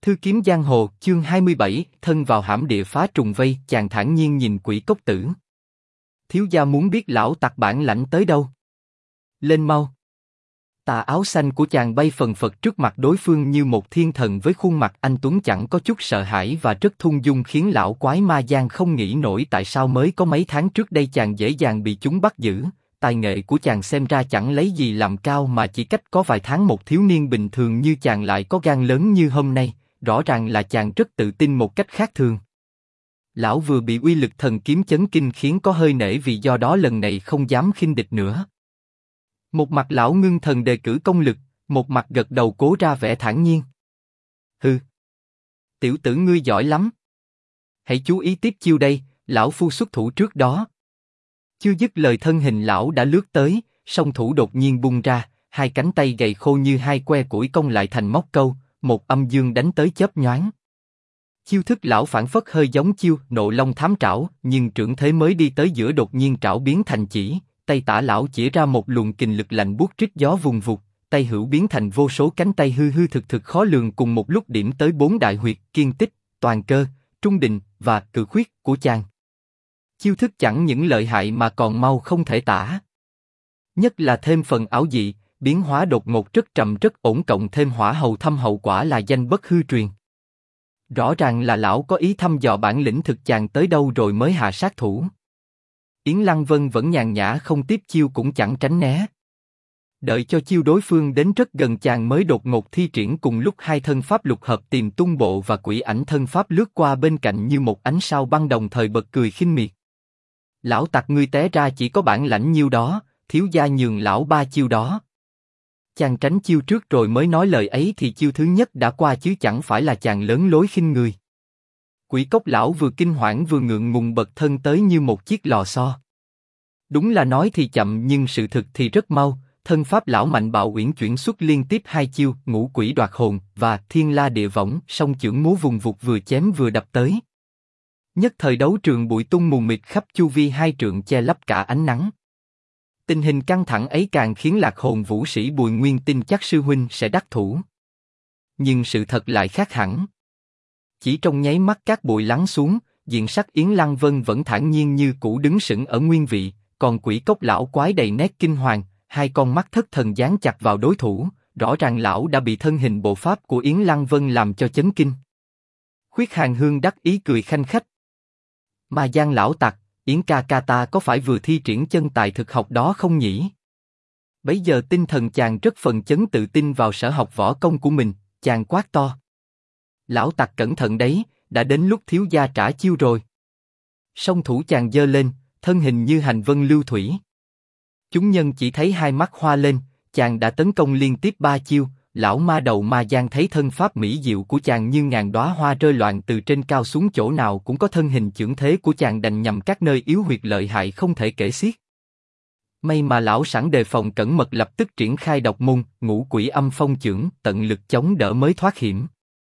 Thư kiếm giang hồ, chương 27, thân vào hãm địa phá trùng vây, chàng thản nhiên nhìn quỷ cốc tử. Thiếu gia muốn biết lão tặc bản lãnh tới đâu? Lên mau. Tà áo xanh của chàng bay phần phật trước mặt đối phương như một thiên thần với khuôn mặt anh tuấn chẳng có chút sợ hãi và rất thung dung khiến lão quái ma giang không nghĩ nổi tại sao mới có mấy tháng trước đây chàng dễ dàng bị chúng bắt giữ. Tài nghệ của chàng xem ra chẳng lấy gì làm cao mà chỉ cách có vài tháng một thiếu niên bình thường như chàng lại có gan lớn như hôm nay, rõ ràng là chàng rất tự tin một cách khác thường. Lão vừa bị uy lực thần kiếm chấn kinh khiến có hơi nể vì do đó lần này không dám khinh địch nữa. Một mặt lão ngưng thần đề cử công lực, một mặt gật đầu cố ra vẻ thản nhiên. Hừ, tiểu tử ngươi giỏi lắm. Hãy chú ý tiếp chiêu đây, lão phu xuất thủ trước đó. Chưa dứt lời thân hình lão đã lướt tới, song thủ đột nhiên bung ra, hai cánh tay gầy khô như hai que củi cong lại thành móc câu, một âm dương đánh tới chớp nhoáng. Chiêu thức lão phản phất hơi giống chiêu Nộ Long Thám Trảo, nhưng trưởng thế mới đi tới giữa đột nhiên trảo biến thành chỉ, tay tả lão chỉ ra một luồng kình lực lạnh buốt rít gió vùng vụt, tay hữu biến thành vô số cánh tay hư hư thực thực khó lường cùng một lúc điểm tới 4 đại huyệt, kiên tích, toàn cơ, trung đình và cự khuyết của chàng. Chiêu thức chẳng những lợi hại mà còn mau không thể tả. Nhất là thêm phần ảo dị, biến hóa đột ngột rất trầm rất ổn cộng thêm hỏa hầu thâm hậu quả là danh bất hư truyền. Rõ ràng là lão có ý thăm dò bản lĩnh thực chàng tới đâu rồi mới hạ sát thủ. Yến Lăng Vân vẫn nhàn nhã không tiếp chiêu cũng chẳng tránh né. Đợi cho chiêu đối phương đến rất gần chàng mới đột ngột thi triển cùng lúc hai thân pháp lục hợp tìm tung bộ và quỷ ảnh thân pháp lướt qua bên cạnh như một ánh sao băng đồng thời bật cười khinh miệt. Lão tặc ngươi té ra chỉ có bản lãnh nhiêu đó, thiếu gia nhường lão 3 chiêu đó. Chàng tránh chiêu trước rồi mới nói lời ấy thì chiêu thứ nhất đã qua chứ chẳng phải là chàng lớn lối khinh người. Quỷ cốc lão vừa kinh hoảng vừa ngượng ngùng bật thân tới như một chiếc lò xo. Đúng là nói thì chậm nhưng sự thực thì rất mau, thân pháp lão mạnh bạo uyển chuyển xuất liên tiếp 2 chiêu Ngũ Quỷ Đoạt Hồn và Thiên La Địa Võng, song chưởng múa vùng vụt vừa chém vừa đập tới. Nhất thời đấu trường bụi tung mù mịt khắp chu vi 2 trượng che lấp cả ánh nắng. Tình hình căng thẳng ấy càng khiến Lạc Hồn Vũ Sĩ Bùi Nguyên tin chắc sư huynh sẽ đắc thủ. Nhưng sự thật lại khác hẳn. Chỉ trong nháy mắt cát bụi lắng xuống, diện sắc Yến Lăng Vân vẫn thản nhiên như cũ đứng sững ở nguyên vị, còn quỷ cốc lão quái đầy nét kinh hoàng, hai con mắt thất thần dán chặt vào đối thủ, rõ ràng lão đã bị thân hình bộ pháp của Yến Lăng Vân làm cho chấn kinh. Khuyết Hàn Hương đắc ý cười khanh khách. Mà Giang lão tặc, Yến ca ca ta có phải vừa thi triển chân tài thực học đó không nhỉ? Bấy giờ tinh thần chàng rất phần chấn tự tin vào sở học võ công của mình, chàng quát to. Lão tặc cẩn thận đấy, đã đến lúc thiếu gia trả chiêu rồi. Song thủ chàng giơ lên, thân hình như hành vân lưu thủy. Chúng nhân chỉ thấy hai mắt hoa lên, chàng đã tấn công liên tiếp 3 chiêu. Lão ma đầu ma giang thấy thân pháp mỹ diệu của chàng như ngàn đóa hoa rơi loạn từ trên cao xuống chỗ nào cũng có thân hình chưởng thế của chàng đành nhằm các nơi yếu huyệt lợi hại không thể kể xiết. May mà lão sẵn đề phòng cẩn mật lập tức triển khai độc môn Ngũ Quỷ Âm Phong chưởng tận lực chống đỡ mới thoát hiểm.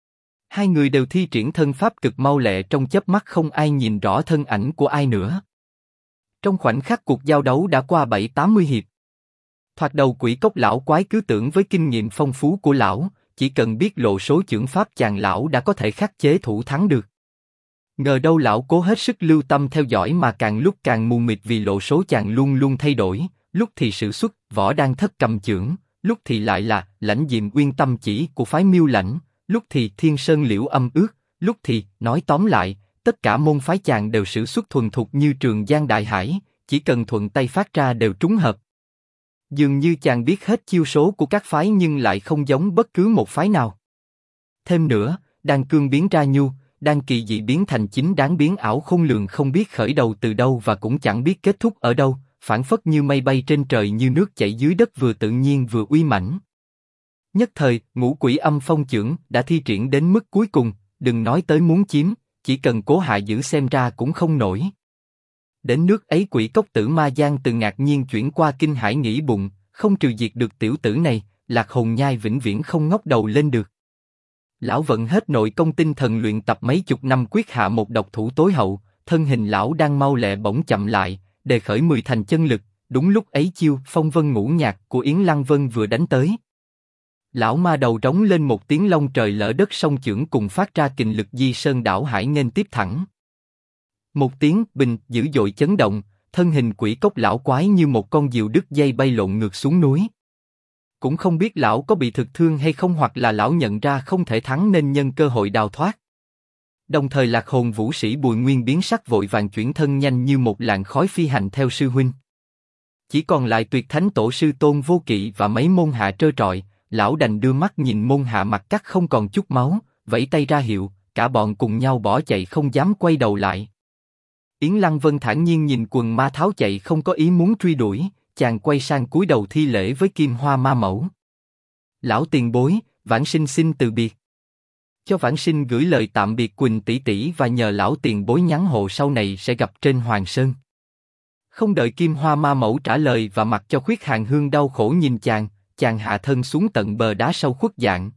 Hai người đều thi triển thân pháp cực mau lẹ trong chớp mắt không ai nhìn rõ thân ảnh của ai nữa. Trong khoảnh khắc cuộc giao đấu đã qua 7-80 hiệp. Thoạt đầu quỷ cốc lão quái cứ tưởng với kinh nghiệm phong phú của lão, chỉ cần biết lộ số chưởng pháp chàng lão đã có thể khắc chế thủ thắng được. Ngờ đâu lão cố hết sức lưu tâm theo dõi mà càng lúc càng mù mịt vì lộ số chàng luôn luôn thay đổi, lúc thì sử xuất Võ Đan Thất Cầm chưởng, lúc thì lại là Lãnh Diệm Uyên Tâm chỉ của phái Miêu Lãnh, lúc thì Thiên Sơn Liễu Âm Ước, lúc thì, nói tóm lại, tất cả môn phái chàng đều sử xuất thuần thục như Trường Giang Đại Hải, chỉ cần thuận tay phát ra đều trúng hợp. Dường như chàng biết hết chiêu số của các phái nhưng lại không giống bất cứ một phái nào. Thêm nữa, đan cương biến ra nhu, đan kỳ dị biến thành chính đáng biến ảo khôn lường không biết khởi đầu từ đâu và cũng chẳng biết kết thúc ở đâu, phảng phất như mây bay trên trời như nước chảy dưới đất vừa tự nhiên vừa uy mãnh. Nhất thời, Ngũ Quỷ Âm Phong chưởng đã thi triển đến mức cuối cùng, đừng nói tới muốn chiếm, chỉ cần cố hạ giữ xem ra cũng không nổi. Đến nước ấy quỷ cốc tử ma giang từ ngạc nhiên chuyển qua kinh hãi nghĩ bụng, không trừ diệt được tiểu tử này, Lạc Hồn Nhai vĩnh viễn không ngóc đầu lên được. Lão vận hết nội công tinh thần luyện tập mấy chục năm quyết hạ một độc thủ tối hậu, thân hình lão đang mau lẹ bỗng chậm lại, đề khởi 10 thành chân lực, đúng lúc ấy chiêu Phong Vân Ngũ Nhạc của Yến Lăng Vân vừa đánh tới. Lão ma đầu rống lên một tiếng long trời lỡ đất song chưởng cùng phát ra kình lực di sơn đảo hải nghênh tiếp thẳng. Một tiếng bình dữ dội chấn động, thân hình quỷ cốc lão quái như một con diều đứt dây bay lộn ngược xuống núi. Cũng không biết lão có bị thực thương hay không, hoặc là lão nhận ra không thể thắng nên nhân cơ hội đào thoát. Đồng thời lạc hồn vũ sĩ Bùi Nguyên biến sắc vội vàng chuyển thân nhanh như một làn khói phi hành theo sư huynh. Chỉ còn lại tuyệt thánh tổ sư Tôn Vô Kỵ và mấy môn hạ trơ trọi, lão đành đưa mắt nhìn môn hạ mặt cắt không còn chút máu, vẫy tay ra hiệu, cả bọn cùng nhau bỏ chạy không dám quay đầu lại. Yến Lăng Vân thản nhiên nhìn quần ma tháo chạy không có ý muốn truy đuổi, chàng quay sang cúi đầu thi lễ với Kim Hoa Ma Mẫu. Lão tiền bối, vãng sinh xin từ biệt. Cho vãng sinh gửi lời tạm biệt Quỳnh tỷ tỷ và nhờ lão tiền bối nhắn hộ sau này sẽ gặp trên Hoàng Sơn. Không đợi Kim Hoa Ma Mẫu trả lời và mặc cho Khuyết Hàn Hương đau khổ nhìn chàng hạ thân xuống tận bờ đá sâu khuất dạng.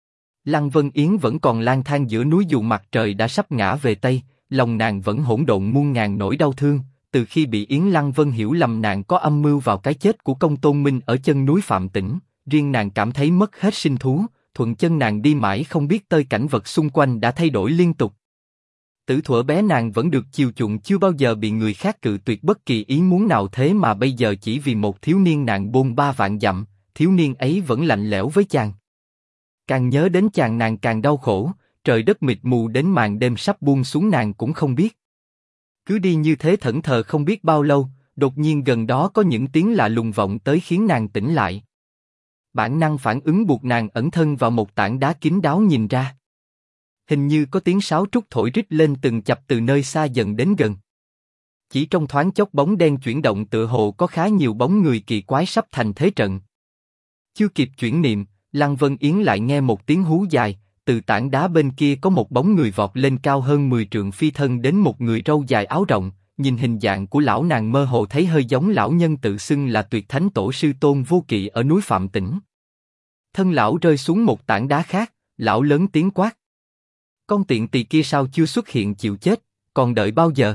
Lăng Vân Yến vẫn còn lang thang giữa núi dù mặt trời đã sắp ngã về tây, lòng nàng vẫn hỗn độn muôn ngàn nỗi đau thương. Từ khi bị Yến Lăng Vân hiểu lầm nàng có âm mưu vào cái chết của Công Tôn Minh ở chân núi Phạm Tĩnh, riêng nàng cảm thấy mất hết sinh thú. Thuận chân nàng đi mãi không biết tơi cảnh vật xung quanh đã thay đổi liên tục. Từ thuở bé nàng vẫn được chiều chuộng, chưa bao giờ bị người khác cự tuyệt bất kỳ ý muốn nào, thế mà bây giờ chỉ vì một thiếu niên nàng bôn 3 vạn dặm, thiếu niên ấy vẫn lạnh lẽo với chàng. Càng nhớ đến chàng nàng càng đau khổ, trời đất mịt mù đến màn đêm sắp buông xuống nàng cũng không biết. Cứ đi như thế thẫn thờ không biết bao lâu, đột nhiên gần đó có những tiếng lạ lùng vọng tới khiến nàng tỉnh lại. Bản năng phản ứng buộc nàng ẩn thân vào một tảng đá kín đáo nhìn ra. Hình như có tiếng sáo trúc thổi rít lên từng chập từ nơi xa dần đến gần. Chỉ trong thoáng chốc bóng đen chuyển động, tựa hồ có khá nhiều bóng người kỳ quái sắp thành thế trận. Chưa kịp chuyển niệm, Lăng Vân Yến lại nghe một tiếng hú dài, từ tảng đá bên kia có một bóng người vọt lên cao hơn 10 trượng phi thân đến một người râu dài áo rộng, nhìn hình dạng của lão nàng mơ hồ thấy hơi giống lão nhân tự xưng là tuyệt thánh tổ sư Tôn Vô Kỵ ở núi Phạm Tĩnh. Thân lão rơi xuống một tảng đá khác, lão lớn tiếng quát. Con tiện tỳ kia sao chưa xuất hiện chịu chết, còn đợi bao giờ?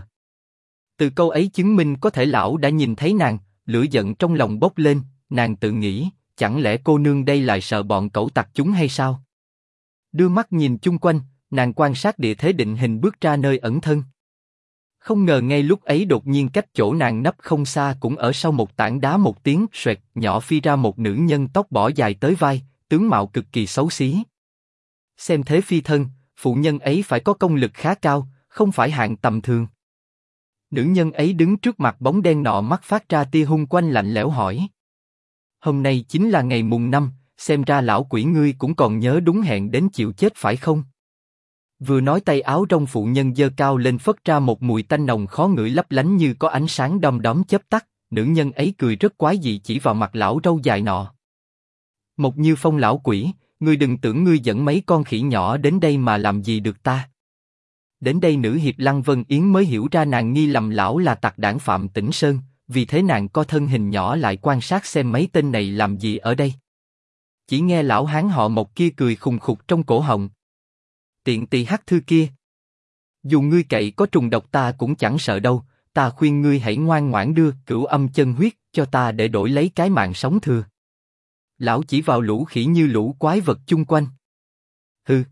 Từ câu ấy chứng minh có thể lão đã nhìn thấy nàng, lửa giận trong lòng bốc lên, nàng tự nghĩ, chẳng lẽ cô nương đây lại sợ bọn cẩu tặc chúng hay sao? Đưa mắt nhìn chung quanh, nàng quan sát địa thế định hình bước ra nơi ẩn thân. Không ngờ ngay lúc ấy đột nhiên cách chỗ nàng nấp không xa cũng ở sau một tảng đá một tiếng xoẹt nhỏ phi ra một nữ nhân tóc bỏ dài tới vai, tướng mạo cực kỳ xấu xí. Xem thế phi thân, phụ nhân ấy phải có công lực khá cao, không phải hạng tầm thường. Nữ nhân ấy đứng trước mặt bóng đen nọ, mắt phát ra tia hung quanh lạnh lẽo hỏi. Hôm nay chính là ngày mùng 5, xem ra lão quỷ ngươi cũng còn nhớ đúng hẹn đến chịu chết phải không? Vừa nói tay áo trong phụ nhân giơ cao lên phất ra một mùi tanh nồng khó ngửi lấp lánh như có ánh sáng đom đóm chớp tắt. Nữ nhân ấy cười rất quái dị chỉ vào mặt lão râu dài nọ. Một Như Phong lão quỷ, ngươi đừng tưởng ngươi dẫn mấy con khỉ nhỏ đến đây mà làm gì được ta. Đến đây nữ hiệp Lăng Vân Yến mới hiểu ra nàng nghi lầm lão là tặc đảng Phạm Tĩnh Sơn, vì thế nàng co thân hình nhỏ lại quan sát xem mấy tên này làm gì ở đây. Chỉ nghe lão hán họ Mộc kia cười khùng khục trong cổ họng. Tiện tỳ hắc thư kia, dù ngươi cậy có trùng độc ta cũng chẳng sợ đâu, ta khuyên ngươi hãy ngoan ngoãn đưa Cửu Âm chân huyết cho ta để đổi lấy cái mạng sống thừa. Lão chỉ vào lũ khỉ như lũ quái vật chung quanh. Hừ,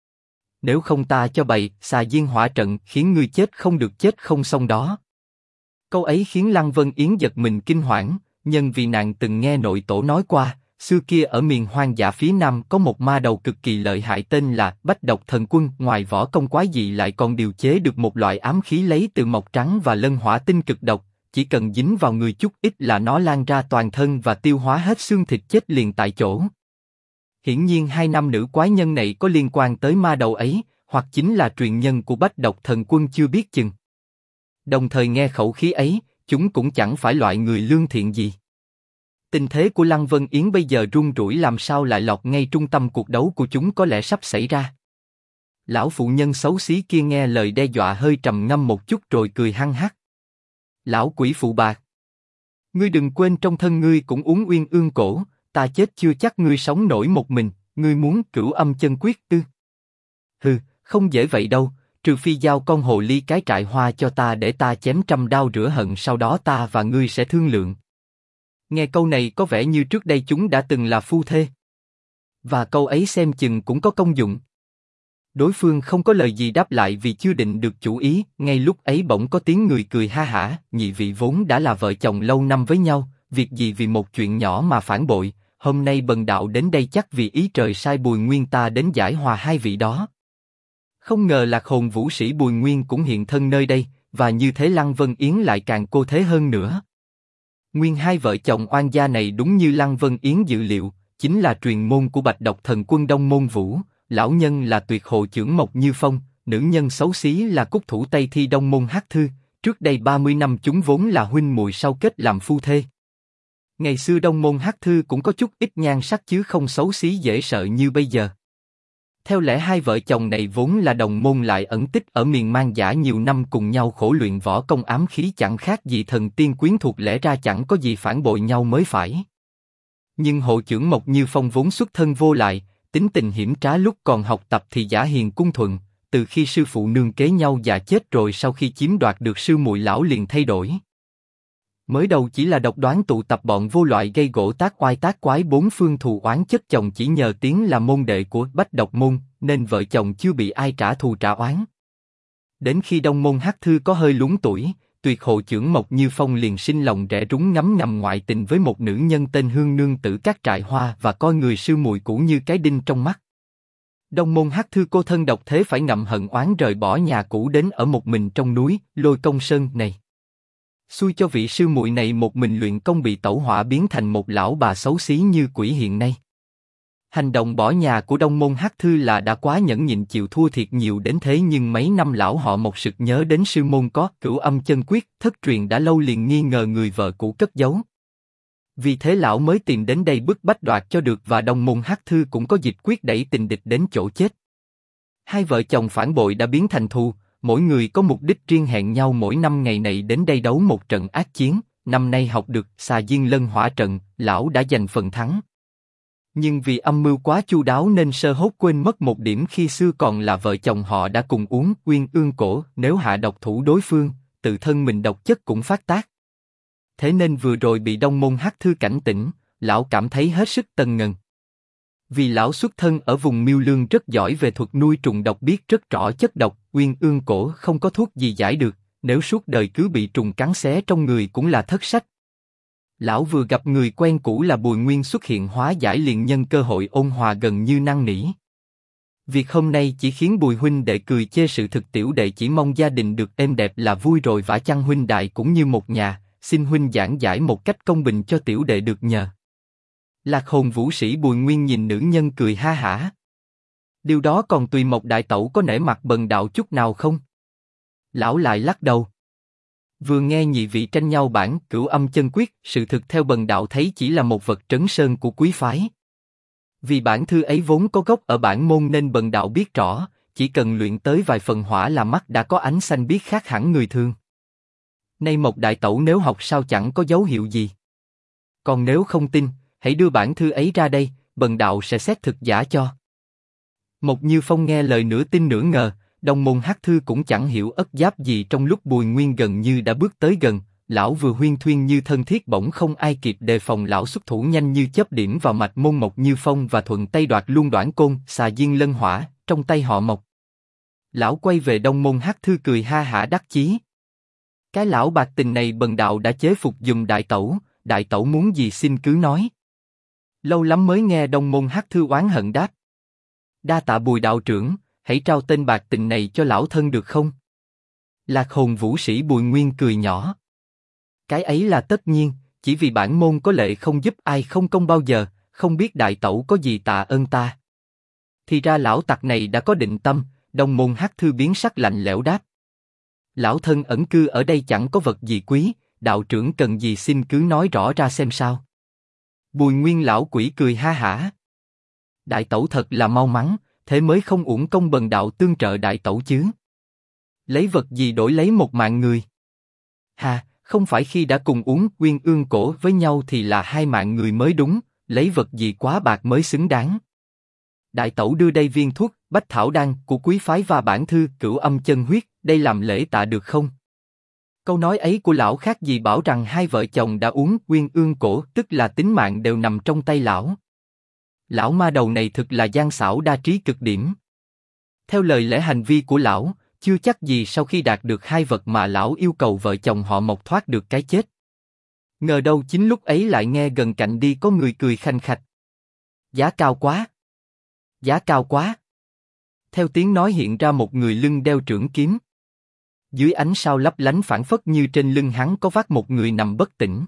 nếu không ta cho bày xà diên hỏa trận khiến ngươi chết không được chết không xong đó. Câu ấy khiến Lăng Vân Yến giật mình kinh hoảng, nhân vì nàng từng nghe nội tổ nói qua. Xưa kia ở miền hoang dã phía nam có một ma đầu cực kỳ lợi hại tên là Bách Độc Thần Quân, ngoài võ công quái dị lại còn điều chế được một loại ám khí lấy từ mộc trắng và lân hỏa tinh cực độc, chỉ cần dính vào người chút ít là nó lan ra toàn thân và tiêu hóa hết xương thịt chết liền tại chỗ. Hiển nhiên hai nam nữ quái nhân này có liên quan tới ma đầu ấy, hoặc chính là truyền nhân của Bách Độc Thần Quân chưa biết chừng. Đồng thời nghe khẩu khí ấy, chúng cũng chẳng phải loại người lương thiện gì. Tình thế của Lăng Vân Yến bây giờ run rủi làm sao lại lọt ngay trung tâm cuộc đấu của chúng có lẽ sắp xảy ra. Lão phụ nhân xấu xí kia nghe lời đe dọa hơi trầm ngâm một chút rồi cười hăng hắc. Lão quỷ phụ bạc, ngươi đừng quên trong thân ngươi cũng uống uyên ương cổ, ta chết chưa chắc ngươi sống nổi một mình, ngươi muốn Cửu Âm chân quyết tư. Hừ, không dễ vậy đâu, trừ phi giao con hồ ly cái trại hoa cho ta để ta chém trăm đao rửa hận, sau đó ta và ngươi sẽ thương lượng. Nghe câu này có vẻ như trước đây chúng đã từng là phu thê. Và câu ấy xem chừng cũng có công dụng. Đối phương không có lời gì đáp lại vì chưa định được chủ ý, ngay lúc ấy bỗng có tiếng người cười ha hả, nhị vị vốn đã là vợ chồng lâu năm với nhau, việc gì vì một chuyện nhỏ mà phản bội, hôm nay bần đạo đến đây chắc vì ý trời sai Bùi Nguyên ta đến giải hòa hai vị đó. Không ngờ Lạc Hồn Vũ Sĩ Bùi Nguyên cũng hiện thân nơi đây, và như thế Lăng Vân Yến lại càng cô thế hơn nữa. Nguyên hai vợ chồng oan gia này đúng như Lăng Vân Yến dự liệu, chính là truyền môn của Bạch Độc Thần Quân Đông Môn Vũ, lão nhân là Tuyệt Hộ Chưởng Mộc Như Phong, nữ nhân xấu xí là Cúc Thủ Tây Thi Đông Môn Hắc Thư, trước đây 30 năm chúng vốn là huynh muội sau kết làm phu thê. Ngày xưa Đông Môn Hắc Thư cũng có chút ít nhan sắc chứ không xấu xí dễ sợ như bây giờ. Theo lẽ hai vợ chồng này vốn là đồng môn lại ẩn tích ở miền Man Dã nhiều năm cùng nhau khổ luyện võ công ám khí chẳng khác gì thần tiên quyến thuộc, lẽ ra chẳng có gì phản bội nhau mới phải. Nhưng Hộ Chưởng Mộc Như Phong vốn xuất thân vô lại, tính tình hiểm trá, lúc còn học tập thì giả hiền cung thuận, từ khi sư phụ nương kế nhau già chết rồi sau khi chiếm đoạt được sư muội lão liền thay đổi. Mới đầu chỉ là độc đoán tụ tập bọn vô loại gây gổ tác oai tác quái bốn phương thù oán chất chồng, chỉ nhờ tiếng là môn đệ của Bách Độc Môn nên vợ chồng chưa bị ai trả thù trả oán. Đến khi Đông Môn Hắc Thư có hơi lún tuổi, Tuyệt Hộ Chưởng Mộc Như Phong liền sinh lòng rẻ rúng ngấm ngầm ngoại tình với một nữ nhân tên Hương Nương Tử Các Trại Hoa và coi người sư muội cũ như cái đinh trong mắt. Đông Môn Hắc Thư cô thân độc thế phải ngậm hận oán rời bỏ nhà cũ đến ở một mình trong núi Lôi Công Sơn này. Xui cho vị sư muội này một mình luyện công bị tẩu hỏa biến thành một lão bà xấu xí như quỷ hiện nay. Hành động bỏ nhà của Đông Môn Hắc Thư là đã quá nhẫn nhịn, chịu thua thiệt nhiều đến thế, nhưng mấy năm lão họ một sực nhớ đến sư môn có Cửu Âm Chân Quyết thất truyền đã lâu, liền nghi ngờ người vợ cũ cất giấu. Vì thế lão mới tìm đến đây bức bách đoạt cho được, và Đông Môn Hắc Thư cũng có dịch quyết đẩy tình địch đến chỗ chết. Hai vợ chồng phản bội đã biến thành thù, mỗi người có mục đích riêng, hẹn nhau mỗi năm ngày này đến đây đấu một trận ác chiến. Năm nay học được Xà Diên Lân Hỏa Trận, lão đã giành phần thắng. Nhưng vì âm mưu quá chu đáo nên sơ hốt quên mất một điểm, khi xưa còn là vợ chồng họ đã cùng uống Uyên Ương Cổ, nếu hạ độc thủ đối phương, tự thân mình độc chất cũng phát tác. Thế nên vừa rồi bị Đông Môn Hắc Thư cảnh tỉnh, lão cảm thấy hết sức tần ngần. Vì lão xuất thân ở vùng Miêu Lương rất giỏi về thuật nuôi trùng độc, biết rất rõ chất độc, Uyên Ương Cổ không có thuốc gì giải được, nếu suốt đời cứ bị trùng cắn xé trong người cũng là thất sách. Lão vừa gặp người quen cũ là Bùi Nguyên xuất hiện hóa giải, liền nhân cơ hội ôn hòa gần như năn nỉ. Việc hôm nay chỉ khiến Bùi huynh đệ cười chê, sự thực tiểu đệ chỉ mong gia đình được êm đẹp là vui rồi, vả chăng huynh đại cũng như một nhà, xin huynh giảng giải một cách công bình cho tiểu đệ được nhờ. Lạc Hồn Vũ Sĩ Bùi Nguyên nhìn nữ nhân cười ha hả. Điều đó còn tùy Mộc đại tẩu có nể mặt bần đạo chút nào không? Lão lại lắc đầu. Vừa nghe nhị vị tranh nhau bản Cửu Âm Chân Quyết, sự thực theo bần đạo thấy chỉ là một vật trấn sơn của quý phái. Vì bản thư ấy vốn có gốc ở bản môn nên bần đạo biết rõ, chỉ cần luyện tới vài phần hỏa là mắt đã có ánh xanh, biết khác hẳn người thường. Nay Mộc đại tẩu nếu học sao chẳng có dấu hiệu gì. Còn nếu không tin, hãy đưa bản thư ấy ra đây, bần đạo sẽ xét thực giả cho. Mộc Như Phong nghe lời nửa tin nửa ngờ. Đông Môn Hắc Thư cũng chẳng hiểu ất giáp gì, trong lúc Bùi Nguyên gần như đã bước tới gần, lão vừa huyên thuyên như thân thiết, bỗng không ai kịp đề phòng, lão xuất thủ nhanh như chớp điểm vào mạch môn Mộc Như Phong và thuận tay đoạt luôn Đoản Côn Xà Diên Lân Hỏa trong tay họ Mộc. Lão quay về Đông Môn Hắc Thư cười ha hả đắc chí. Cái lão bạc tình này bần đạo đã chế phục giùm đại tẩu muốn gì xin cứ nói. Lâu lắm mới nghe Đông Môn Hắc Thư oán hận đáp. Đa tạ Bùi đạo trưởng, hãy trao tên bạc tình này cho lão thân được không? Lạc Hồn Vũ Sĩ Bùi Nguyên cười nhỏ. Cái ấy là tất nhiên, chỉ vì bản môn có lệ không giúp ai không công bao giờ, không biết đại tẩu có gì tạ ơn ta. Thì ra lão tặc này đã có định tâm. Đông Môn Hắc Thư biến sắc lạnh lẽo đáp. Lão thân ẩn cư ở đây chẳng có vật gì quý, đạo trưởng cần gì xin cứ nói rõ ra xem sao. Bùi Nguyên lão quỷ cười ha hả. Đại tẩu thật là mau mắn, thế mới không uổng công bần đạo tương trợ đại tẩu chứ. Lấy vật gì đổi lấy một mạng người? Hà, không phải khi đã cùng uống Uyên Ương Cổ với nhau thì là hai mạng người mới đúng, lấy vật gì quá bạc mới xứng đáng. Đại tẩu đưa đây viên thuốc Bách Thảo Đan của quý phái và bản thư Cửu Âm Chân Huyết, đây làm lễ tạ được không? Câu nói ấy của lão khác gì bảo rằng hai vợ chồng đã uống Uyên Ương Cổ, tức là tính mạng đều nằm trong tay lão. Lão ma đầu này thực là gian xảo đa trí cực điểm. Theo lời lẽ hành vi của lão, chưa chắc gì sau khi đạt được hai vật mà lão yêu cầu vợ chồng họ Mộc thoát được cái chết. Ngờ đâu chính lúc ấy lại nghe gần cạnh đi có người cười khanh khách. Giá cao quá! Giá cao quá! Theo tiếng nói hiện ra một người lưng đeo trưởng kiếm. Dưới ánh sao lấp lánh phảng phất như trên lưng hắn có vác một người nằm bất tỉnh.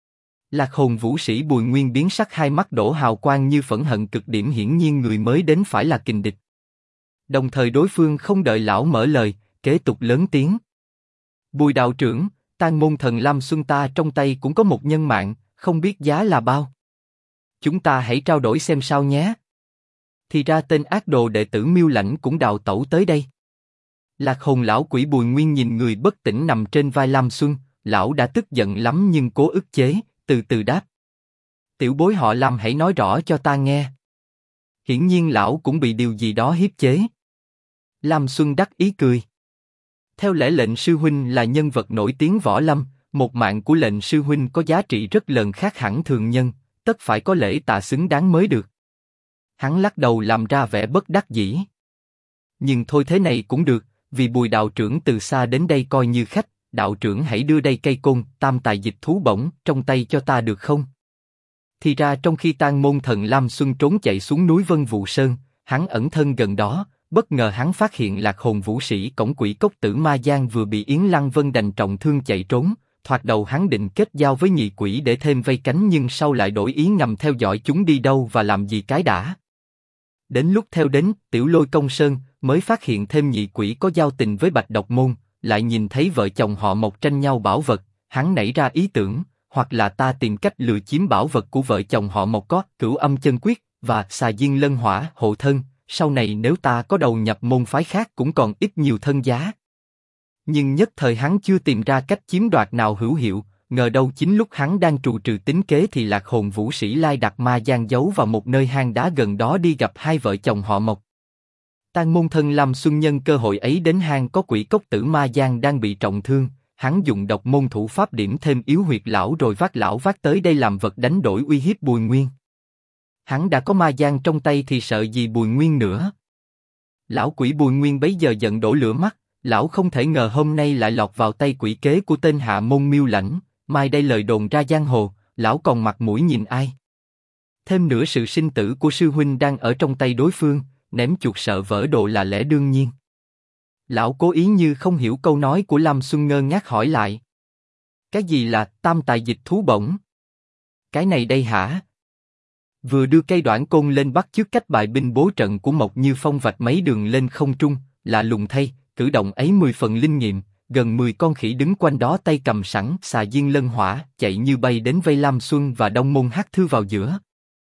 Lạc hồn vũ sĩ Bùi Nguyên biến sắc, hai mắt đổ hào quang như phẫn hận cực điểm, hiển nhiên người mới đến phải là kình địch. Đồng thời đối phương không đợi lão mở lời, kế tục lớn tiếng. Bùi đạo trưởng, Tang môn thần Lam Xuân ta trong tay cũng có một nhân mạng, không biết giá là bao. Chúng ta hãy trao đổi xem sao nhé. Thì ra tên ác đồ đệ tử Miêu Lãnh cũng đào tẩu tới đây. Lạc hồn lão quỷ Bùi Nguyên nhìn người bất tỉnh nằm trên vai Lam Xuân, lão đã tức giận lắm nhưng cố ức chế, từ từ đáp. Tiểu bối họ Lam, hãy nói rõ cho ta nghe. Hiển nhiên lão cũng bị điều gì đó hiếp chế. Lam Xuân đắc ý cười. Theo lẽ lệnh sư huynh là nhân vật nổi tiếng võ lâm, một mạng của lệnh sư huynh có giá trị rất lớn, khác hẳn thường nhân, tất phải có lễ tạ xứng đáng mới được. Hắn lắc đầu làm ra vẻ bất đắc dĩ. Nhưng thôi thế này cũng được, vì Bùi đạo trưởng từ xa đến đây coi như khách, đạo trưởng hãy đưa đây cây côn, tam tài dịch thú bổng trong tay cho ta được không? Thì ra trong khi Tang môn thần Lam Xuân trốn chạy xuống núi Vân Vũ Sơn, hắn ẩn thân gần đó, bất ngờ hắn phát hiện lạc hồn vũ sĩ cổng quỷ cốc tử Ma Giang vừa bị Yến Lăng Vân đành trọng thương chạy trốn. Thoạt đầu hắn định kết giao với nhị quỷ để thêm vây cánh, nhưng sau lại đổi ý ngầm theo dõi chúng đi đâu và làm gì cái đã. Đến lúc theo đến Tiểu Lôi Công Sơn, mới phát hiện thêm nhị quỷ có giao tình với Bạch Độc Môn, lại nhìn thấy vợ chồng họ Mộc tranh nhau bảo vật, hắn nảy ra ý tưởng, hoặc là ta tìm cách lừa chiếm bảo vật của vợ chồng họ Mộc có Cửu Âm Chân Quyết và Xà Diên Lân Hỏa hộ thân, sau này nếu ta có đầu nhập môn phái khác cũng còn ít nhiều thân giá. Nhưng nhất thời hắn chưa tìm ra cách chiếm đoạt nào hữu hiệu, ngờ đâu chính lúc hắn đang trù trừ tính kế thì lạc hồn vũ sĩ lai đặt Ma Giang giấu vào một nơi hang đá gần đó đi gặp hai vợ chồng họ Mộc. Tang môn thân Lam Xuân nhân cơ hội ấy đến hang có quỷ cốc tử Ma Giang đang bị trọng thương, hắn dùng độc môn thủ pháp điểm thêm yếu huyệt lão rồi vác lão vác tới đây làm vật đánh đổi uy hiếp Bùi Nguyên. Hắn đã có Ma Giang trong tay thì sợ gì Bùi Nguyên nữa. Lão quỷ Bùi Nguyên bấy giờ giận đổ lửa mắt, lão không thể ngờ hôm nay lại lọt vào tay quỷ kế của tên hạ môn Miêu Lãnh, mai đây lời đồn ra giang hồ, lão còn mặt mũi nhìn ai? Thêm nữa sự sinh tử của sư huynh đang ở trong tay đối phương, ném chuột sợ vỡ đồ là lẽ đương nhiên. Lão cố ý như không hiểu câu nói của Lam Xuân, ngơ ngác hỏi lại. Cái gì là tam tài dịch thú bổng? Cái này đây hả? Vừa đưa cây đoạn côn lên bắt chước cách bài binh bố trận của Mộc Như Phong vạch mấy đường lên không trung, lạ lùng thay, cử động ấy 10 phần linh nghiệm, gần 10 con khỉ đứng quanh đó tay cầm sẵn Xà Diên Lân Hỏa, chạy như bay đến vây Lam Xuân và Đông Môn Hắc Thư vào giữa.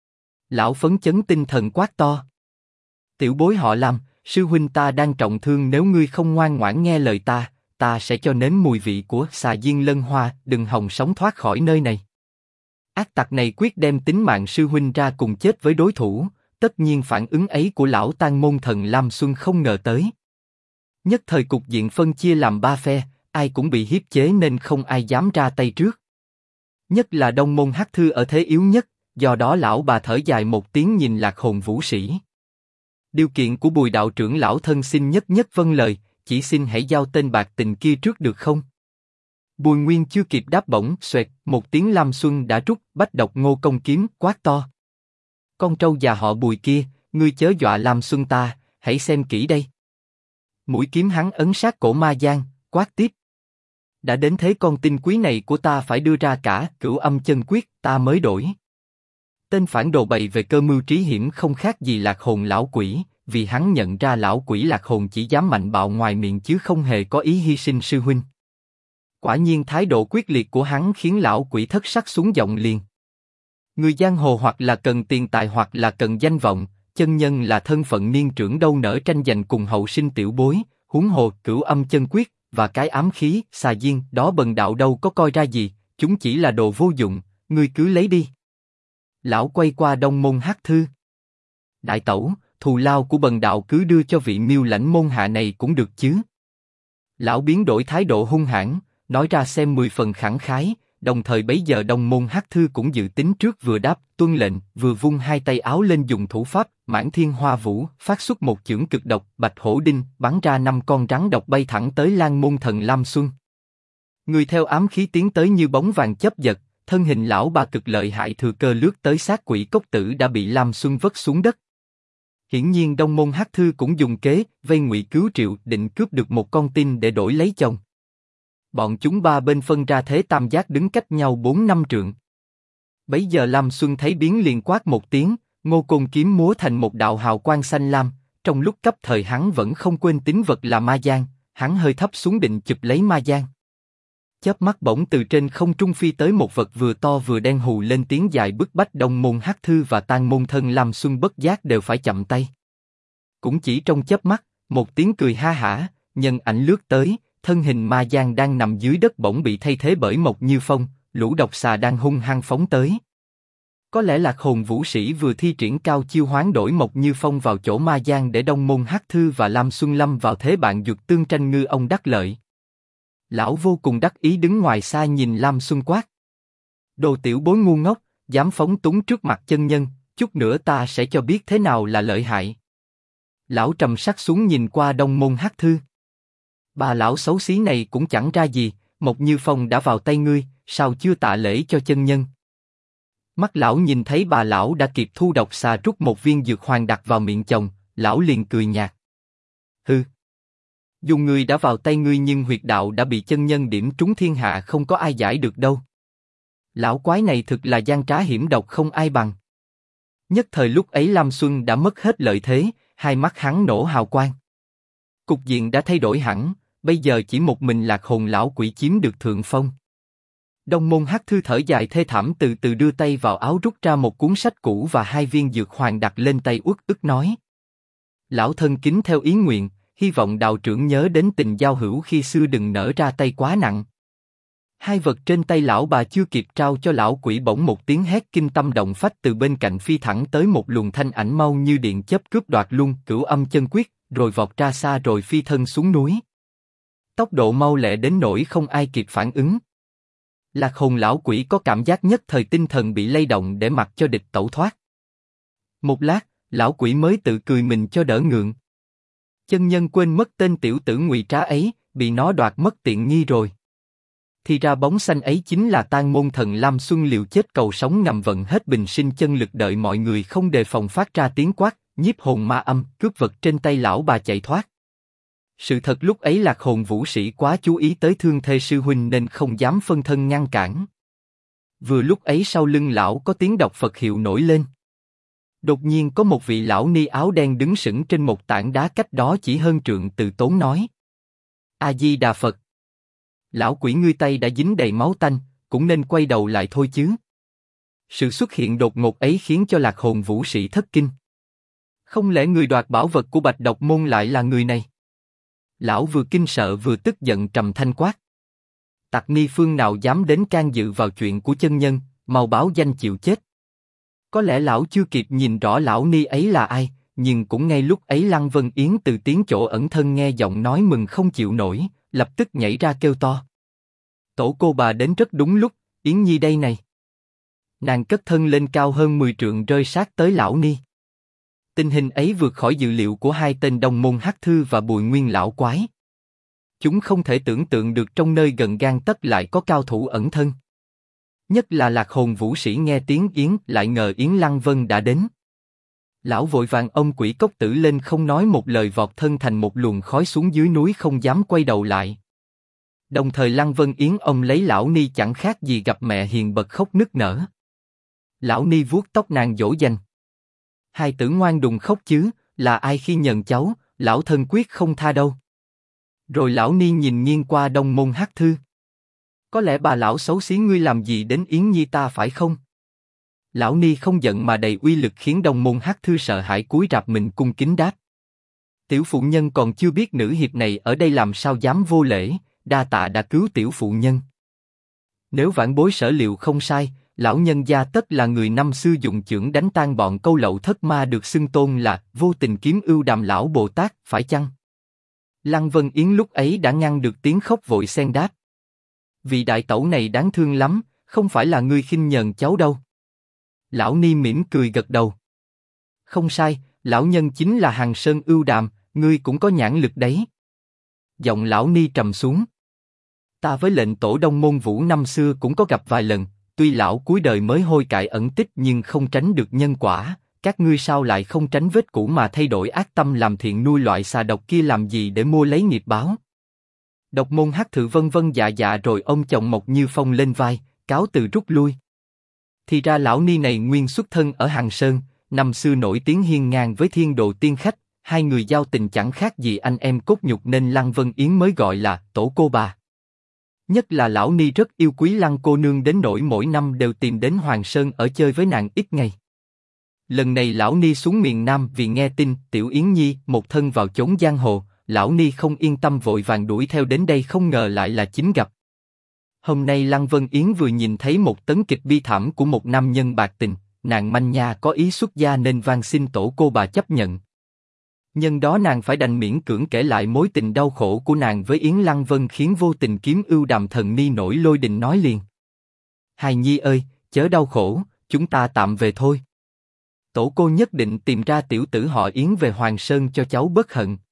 Lão phấn chấn tinh thần quát to. Tiểu bối họ Lam, sư huynh ta đang trọng thương, nếu ngươi không ngoan ngoãn nghe lời ta sẽ cho nếm mùi vị của Xà Diên Lân Hoa, đừng hòng sống thoát khỏi nơi này. Ác tặc này quyết đem tính mạng sư huynh ra cùng chết với đối thủ, tất nhiên phản ứng ấy của lão Tang môn thần Lam Xuân không ngờ tới. Nhất thời cục diện phân chia làm ba phe, ai cũng bị hiếp chế nên không ai dám ra tay trước. Nhất là Đông Môn Hắc Thư ở thế yếu nhất, do đó lão bà thở dài một tiếng nhìn lạc hồn vũ sĩ. Điều kiện của Bùi đạo trưởng lão thân xin nhất vâng lời, chỉ xin hãy giao tên bạc tình kia trước được không? Bùi Nguyên chưa kịp đáp bỗng, xoẹt, một tiếng Lam Xuân đã rút Bách Độc Ngô Công kiếm, quát to. Con trâu già họ Bùi kia, ngươi chớ dọa Lam Xuân ta, hãy xem kỹ đây. Mũi kiếm hắn ấn sát cổ Ma Giang, quát tiếp. Đã đến thế con tinh quý này của ta phải đưa ra cả Cửu Âm Chân Quyết ta mới đổi. Tên phản đồ bày về cơ mưu trí hiểm không khác gì lạc hồn lão quỷ, vì hắn nhận ra lão quỷ lạc hồn chỉ dám mạnh bạo ngoài miệng chứ không hề có ý hy sinh sư huynh. Quả nhiên thái độ quyết liệt của hắn khiến lão quỷ thất sắc xuống giọng liền. Người giang hồ hoặc là cần tiền tài hoặc là cần danh vọng, chân nhân là thân phận niên trưởng đâu nỡ tranh giành cùng hậu sinh tiểu bối, huống hồ Cửu Âm Chân Quyết và cái ám khí Xà Diên đó bần đạo đâu có coi ra gì, chúng chỉ là đồ vô dụng, ngươi cứ lấy đi. Lão quay qua Đông Môn Hắc Thư. Đại tẩu, thù lao của bần đạo cứ đưa cho vị Miêu Lãnh môn hạ này cũng được chứ? Lão biến đổi thái độ hung hãn, nói ra xem 10 phần khẳng khái, đồng thời bấy giờ Đông Môn Hắc Thư cũng dự tính trước, vừa đáp tuân lệnh, vừa vung hai tay áo lên dùng thủ pháp Mãn Thiên Hoa Vũ, phát xuất một chưởng cực độc, Bạch Hổ Đinh, bắn ra 5 con rắn độc bay thẳng tới Lan Môn Thần Lam Xuân. Người theo ám khí tiến tới như bóng vàng chớp giật, thân hình lão bà cực lợi hại thừa cơ lướt tới sát Quỷ Cốc Tử đã bị Lam Xuân vất xuống đất. Hiển nhiên Đông Môn Hắc Thư cũng dùng kế vây Ngụy Cứu Triệu, định cướp được một con tin để đổi lấy chồng. Bọn chúng ba bên phân ra thế tam giác đứng cách nhau 4-5 trượng. Bấy giờ Lam Xuân thấy biến liền quát một tiếng, Ngô Côn kiếm múa thành một đạo hào quang xanh lam. Trong lúc cấp thời hắn vẫn không quên tín vật là ma giang, hắn hơi thấp xuống định chụp lấy ma giang. Chớp mắt bỗng từ trên không trung phi tới một vật vừa to vừa đen hù lên tiếng dài bức bách Đông Môn Hắc Thư và Tang Môn Thân Lam Xuân bất giác đều phải chậm tay. Cũng chỉ trong chớp mắt, một tiếng cười ha hả, nhân ảnh lướt tới, thân hình ma giang đang nằm dưới đất bỗng bị thay thế bởi Mộc Như Phong, lũ độc xà đang hung hăng phóng tới. Có lẽ Lạc Hồn Vũ Sĩ vừa thi triển cao chiêu hoán đổi Mộc Như Phong vào chỗ ma giang để Đông Môn Hắc Thư và Lam Xuân lâm vào thế bạn dược tương tranh ngư ông đắc lợi. Lão vô cùng đắc ý đứng ngoài xa nhìn Lam Xuân quát: đồ tiểu bối ngu ngốc, dám phóng túng trước mặt chân nhân, chút nữa ta sẽ cho biết thế nào là lợi hại. Lão trầm sắc xuống nhìn qua Đông Môn Hắc Thư. Bà lão xấu xí này cũng chẳng ra gì, Mộc Như Phong đã vào tay ngươi, sao chưa tạ lễ cho chân nhân? Mắt lão nhìn thấy bà lão đã kịp thu độc xà rút một viên dược hoàng đặt vào miệng chồng, lão liền cười nhạt. Hừ. Dù ngươi đã vào tay ngươi nhưng huyệt đạo đã bị chân nhân điểm trúng, thiên hạ không có ai giải được đâu. Lão quái này thực là gian trá hiểm độc không ai bằng. Nhất thời lúc ấy Lam Xuân đã mất hết lợi thế, hai mắt hắn nổ hào quang. Cục diện đã thay đổi hẳn, bây giờ chỉ một mình Lạc Hồn lão quỷ chiếm được thượng phong. Đông Môn Hắc Thư thở dài thê thảm từ từ đưa tay vào áo rút ra một cuốn sách cũ và hai viên dược hoàng đặt lên tay uất ức nói: lão thân kính theo ý nguyện, hy vọng đạo trưởng nhớ đến tình giao hữu khi xưa đừng nỡ ra tay quá nặng. Hai vật trên tay lão bà chưa kịp trao cho lão quỷ bỗng một tiếng hét kinh tâm động phách từ bên cạnh phi thẳng tới một luồng thanh ảnh mau như điện chớp cướp đoạt luôn Cửu Âm Chân Quyết, rồi vọt ra xa rồi phi thân xuống núi. Tốc độ mau lẹ đến nỗi không ai kịp phản ứng. Lạc Hồn lão quỷ có cảm giác nhất thời tinh thần bị lay động để mặc cho địch tẩu thoát. Một lát, lão quỷ mới tự cười mình cho đỡ ngượng. Chân nhân quên mất tên tiểu tử ngụy trá ấy, bị nó đoạt mất tiện nghi rồi. Thì ra bóng xanh ấy chính là Tang Môn Thần Lam Xuân liều chết cầu sống ngầm vận hết bình sinh chân lực đợi mọi người không đề phòng phát ra tiếng quát, nhiếp hồn ma âm, cướp vật trên tay lão bà chạy thoát. Sự thật lúc ấy Lạc Hồn Vũ Sĩ quá chú ý tới thương thê sư huynh nên không dám phân thân ngăn cản. Vừa lúc ấy sau lưng lão có tiếng đọc Phật hiệu nổi lên. Đột nhiên có một vị lão ni áo đen đứng sững trên một tảng đá cách đó chỉ hơn trượng, từ tốn nói: A Di Đà Phật. Lão quỷ ngươi tay đã dính đầy máu tanh, cũng nên quay đầu lại thôi chứ. Sự xuất hiện đột ngột ấy khiến cho Lạc Hồn Vũ Sĩ thất kinh. Không lẽ người đoạt bảo vật của Bạch Độc Môn lại là người này? Lão vừa kinh sợ vừa tức giận trầm thanh quát: tặc ni phương nào dám đến can dự vào chuyện của chân nhân, mau báo danh chịu chết. Có lẽ lão chưa kịp nhìn rõ lão ni ấy là ai, nhưng cũng ngay lúc ấy Lăng Vân Yến từ tiếng chỗ ẩn thân nghe giọng nói mừng không chịu nổi, lập tức nhảy ra kêu to: tổ cô bà đến rất đúng lúc, Yến Nhi đây này. Nàng cất thân lên cao hơn 10 trượng rơi sát tới lão ni. Tình hình ấy vượt khỏi dự liệu của hai tên Đông Môn Hắc Thư và Bùi Nguyên lão quái. Chúng không thể tưởng tượng được trong nơi gần gang tấc lại có cao thủ ẩn thân. Nhất là Lạc Hồn Vũ Sĩ nghe tiếng Yến lại ngờ Yến Lăng Vân đã đến. Lão vội vàng ôm Quỷ Cốc Tử lên không nói một lời vọt thân thành một luồng khói xuống dưới núi không dám quay đầu lại. Đồng thời Lăng Vân Yến ôm lấy lão ni chẳng khác gì gặp mẹ hiền bật khóc nức nở. Lão ni vuốt tóc nàng dỗ dành: hai tử ngoan đùng khóc chứ, là ai khi nhận cháu, lão thân quyết không tha đâu. Rồi lão ni nhìn nghiêng qua Đông Môn Hắc Thư: có lẽ bà lão xấu xí ngươi làm gì đến Yến Nhi ta phải không? Lão ni không giận mà đầy uy lực khiến Đông Môn Hắc Thư sợ hãi cúi rạp mình cung kính đáp: tiểu phụ nhân còn chưa biết nữ hiệp này ở đây làm sao dám vô lễ, đa tạ đã cứu tiểu phụ nhân. Nếu vãn bối sở liệu không sai, lão nhân gia tất là người năm xưa dùng chưởng đánh tan bọn câu lậu thất ma được xưng tôn là vô tình kiếm ưu đàm lão Bồ Tát, phải chăng? Lăng Vân Yến lúc ấy đã ngăn được tiếng khóc vội xen đáp: Vị đại tẩu này đáng thương lắm, không phải là ngươi khinh nhờn cháu đâu. Lão Ni mỉm cười gật đầu. Không sai, lão nhân chính là Hằng Sơn Ưu Đàm, ngươi cũng có nhãn lực đấy. Giọng lão Ni trầm xuống. Ta với lệnh tổ Đông Môn Vũ năm xưa cũng có gặp vài lần, tuy lão cuối đời mới hôi cải ẩn tích nhưng không tránh được nhân quả. Các ngươi sao lại không tránh vết cũ mà thay đổi ác tâm làm thiện, nuôi loại xà độc kia làm gì để mua lấy nghiệp báo? Độc Môn Hắc Thự vân vân dạ dạ rồi ông chồng Mộc Như Phong lên vai, cáo từ rút lui. Thì ra lão Ni này nguyên xuất thân ở Hằng Sơn, năm xưa nổi tiếng hiên ngang với Thiên Đồ Tiên Khách, hai người giao tình chẳng khác gì anh em cốt nhục nên Lăng Vân Yến mới gọi là tổ cô bà. Nhất là lão Ni rất yêu quý Lăng cô nương đến nỗi mỗi năm đều tìm đến Hoàng Sơn ở chơi với nàng ít ngày. Lần này lão Ni xuống miền Nam vì nghe tin Tiểu Yến Nhi một thân vào chốn giang hồ, lão Ni không yên tâm vội vàng đuổi theo đến đây, không ngờ lại là chính gặp. Hôm nay Lăng Vân Yến vừa nhìn thấy một tấn kịch bi thảm của một nam nhân bạc tình, nàng manh nha có ý xuất gia nên van xin tổ cô bà chấp nhận. Nhân đó nàng phải đành miễn cưỡng kể lại mối tình đau khổ của nàng với Yến Lăng Vân, khiến vô tình kiếm Ưu Đàm thần ni nổi lôi đình nói liền. Hài Nhi ơi, chớ đau khổ, chúng ta tạm về thôi. Tổ cô nhất định tìm ra tiểu tử họ Yến về Hoàng Sơn cho cháu bớt hận.